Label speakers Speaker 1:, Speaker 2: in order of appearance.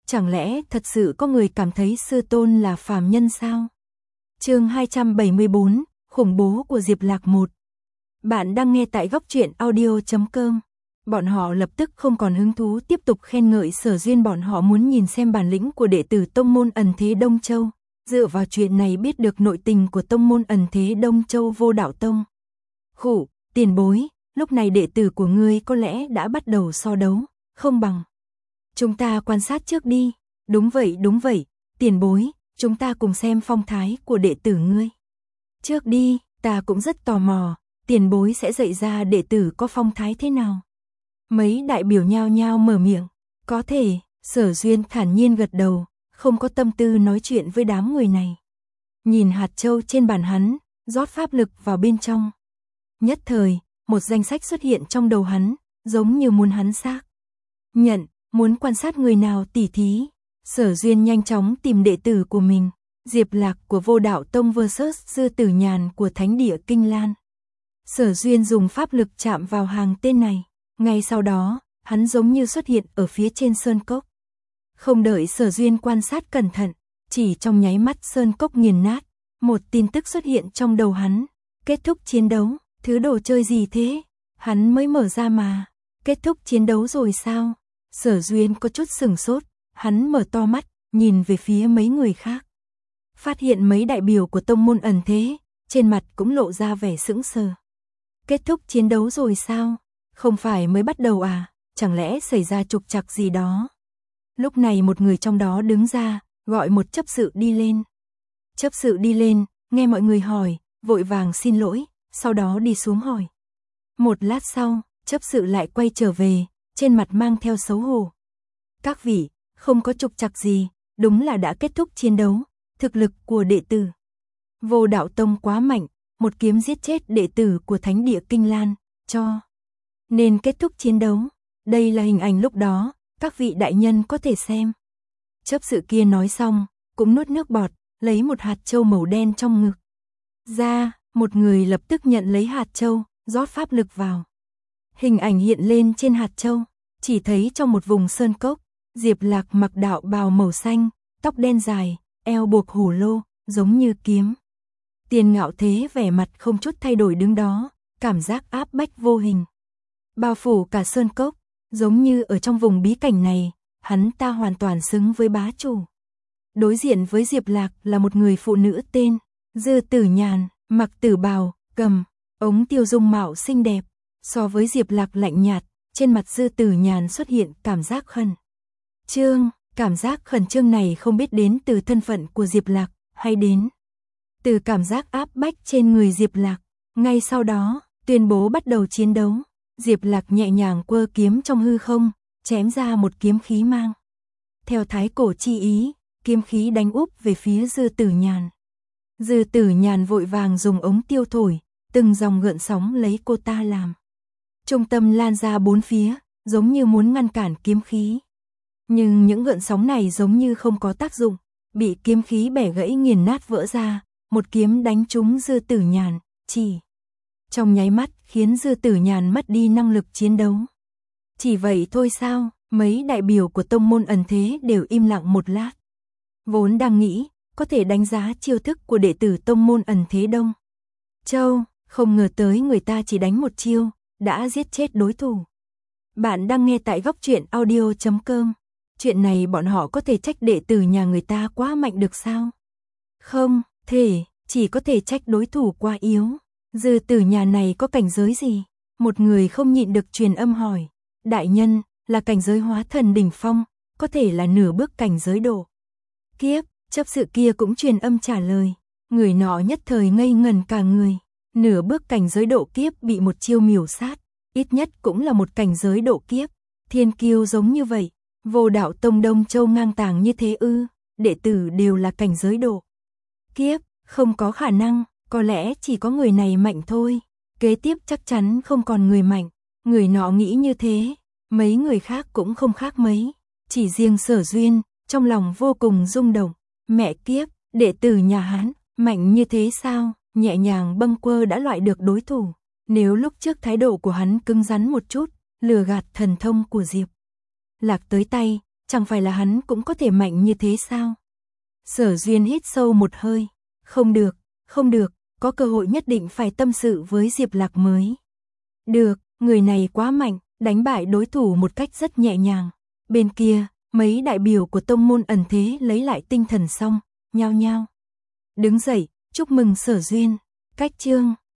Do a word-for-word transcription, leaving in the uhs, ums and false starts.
Speaker 1: Chẳng lẽ thật sự có người cảm thấy sư tôn là phàm nhân sao? Chương hai trăm bảy mươi bốn, khủng bố của Diệp Lạc một. Bạn đang nghe tại góc truyện audio chấm com. Bọn họ lập tức không còn hứng thú tiếp tục khen ngợi Sở Duyên, bọn họ muốn nhìn xem bản lĩnh của đệ tử tông môn ẩn thế Đông Châu, dựa vào chuyện này biết được nội tình của tông môn ẩn thế Đông Châu Vô Đạo Tông. Khụ, tiền bối, lúc này đệ tử của ngươi có lẽ đã bắt đầu so đấu, không bằng chúng ta quan sát trước đi. Đúng vậy, đúng vậy, tiền bối, chúng ta cùng xem phong thái của đệ tử ngươi. Trước đi, ta cũng rất tò mò, tiền bối sẽ dạy ra đệ tử có phong thái thế nào. Mấy đại biểu nhao nhao mở miệng, có thể, Sở Duyên thản nhiên gật đầu, không có tâm tư nói chuyện với đám người này. Nhìn hạt châu trên bàn hắn, rót pháp lực vào bên trong. Nhất thời, một danh sách xuất hiện trong đầu hắn, giống như muốn hắn xác nhận, muốn quan sát người nào tỉ thí. Sở Duyên nhanh chóng tìm đệ tử của mình, Diệp Lạc của Vô Đạo Tông versus Dư Tử Nhàn của Thánh Địa Kinh Lan. Sở Duyên dùng pháp lực chạm vào hàng tên này, ngay sau đó, hắn giống như xuất hiện ở phía trên sơn cốc. Không đợi Sở Duyên quan sát cẩn thận, chỉ trong nháy mắt sơn cốc nghiền nát, một tin tức xuất hiện trong đầu hắn, kết thúc chiến đấu, thứ đồ chơi gì thế? Hắn mới mở ra mà, kết thúc chiến đấu rồi sao? Sở Duyên có chút sửng sốt, hắn mở to mắt, nhìn về phía mấy người khác. Phát hiện mấy đại biểu của tông môn ẩn thế, trên mặt cũng lộ ra vẻ sững sờ. Kết thúc chiến đấu rồi sao? Không phải mới bắt đầu à? Chẳng lẽ xảy ra trục trặc gì đó? Lúc này một người trong đó đứng ra, gọi một chấp sự đi lên. Chấp sự đi lên, nghe mọi người hỏi, vội vàng xin lỗi, sau đó đi xuống hỏi. Một lát sau, chấp sự lại quay trở về, trên mặt mang theo xấu hổ. Các vị, không có trục trặc gì, đúng là đã kết thúc chiến đấu, thực lực của đệ tử Vô Đạo Tông quá mạnh, một kiếm giết chết đệ tử của Thánh Địa Kinh Lan, cho nên kết thúc chiến đấu. Đây là hình ảnh lúc đó, các vị đại nhân có thể xem. Chấp sự kia nói xong, cũng nuốt nước bọt, lấy một hạt châu màu đen trong ngực ra, một người lập tức nhận lấy hạt châu, rót pháp lực vào. Hình ảnh hiện lên trên hạt châu, chỉ thấy trong một vùng sơn cốc, Diệp Lạc mặc đạo bào màu xanh, tóc đen dài, eo buộc hổ lô, giống như kiếm. Tiền Ngạo Thế vẻ mặt không chút thay đổi đứng đó, cảm giác áp bách vô hình bao phủ cả sơn cốc, giống như ở trong vùng bí cảnh này, hắn ta hoàn toàn xứng với bá chủ. Đối diện với Diệp Lạc là một người phụ nữ tên Dư Tử Nhàn, mặc tử bào, cầm ống tiêu dung mạo xinh đẹp. So với Diệp Lạc lạnh nhạt, trên mặt Dư Tử Nhàn xuất hiện cảm giác khẩn trương. Cảm giác khẩn trương này không biết đến từ thân phận của Diệp Lạc, hay đến từ cảm giác áp bách trên người Diệp Lạc. Ngay sau đó, tuyên bố bắt đầu chiến đấu. Diệp Lạc nhẹ nhàng quơ kiếm trong hư không, chém ra một kiếm khí mang theo thái cổ chi ý, kiếm khí đánh úp về phía Dư Tử Nhàn. Dư Tử Nhàn vội vàng dùng ống tiêu thổi, từng dòng gợn sóng lấy cô ta làm trung tâm lan ra bốn phía, giống như muốn ngăn cản kiếm khí. Nhưng những gợn sóng này giống như không có tác dụng, bị kiếm khí bẻ gãy nghiền nát vỡ ra, một kiếm đánh trúng Dư Tử Nhàn, chỉ trong nháy mắt khiến Dư Tử Nhàn mất đi năng lực chiến đấu. Chỉ vậy thôi sao? Mấy đại biểu của tông môn ẩn thế đều im lặng một lát. Vốn đang nghĩ, có thể đánh giá chiêu thức của đệ tử tông môn ẩn thế Đông Châu, không ngờ tới người ta chỉ đánh một chiêu, đã giết chết đối thủ. Bạn đang nghe tại góc truyện audio chấm com. Chuyện này bọn họ có thể trách đệ tử nhà người ta quá mạnh được sao? Không thể, chỉ có thể trách đối thủ quá yếu. Dư Tử Nhàn này có cảnh giới gì? Một người không nhịn được truyền âm hỏi. Đại nhân, là cảnh giới hóa thần đỉnh phong, có thể là nửa bước cảnh giới độ kiếp. Chấp sự kia cũng truyền âm trả lời. Người nọ nhất thời ngây ngần cả người. Nửa bước cảnh giới độ kiếp bị một chiêu miểu sát, ít nhất cũng là một cảnh giới độ kiếp. Thiên kiêu giống như vậy, Vô Đạo Tông Đông Châu ngang tàng như thế ư? Đệ tử đều là cảnh giới độ kiếp, không có khả năng, có lẽ chỉ có người này mạnh thôi. Kế tiếp chắc chắn không còn người mạnh. Người nọ nghĩ như thế, mấy người khác cũng không khác mấy. Chỉ riêng Sở Duyên, trong lòng vô cùng rung động. Mẹ kiếp, đệ tử nhà hắn, mạnh như thế sao? Nhẹ nhàng bâng quơ đã loại được đối thủ. Nếu lúc trước thái độ của hắn cứng rắn một chút, lừa gạt thần thông của Diệp Lạc tới tay, chẳng phải là hắn cũng có thể mạnh như thế sao? Sở Duyên hít sâu một hơi, không được, không được, có cơ hội nhất định phải tâm sự với Diệp Lạc mới. Được, người này quá mạnh, đánh bại đối thủ một cách rất nhẹ nhàng. Bên kia, mấy đại biểu của tông môn ẩn thế lấy lại tinh thần xong, nhao nhao đứng dậy, chúc mừng Sở Duyên. Cách chương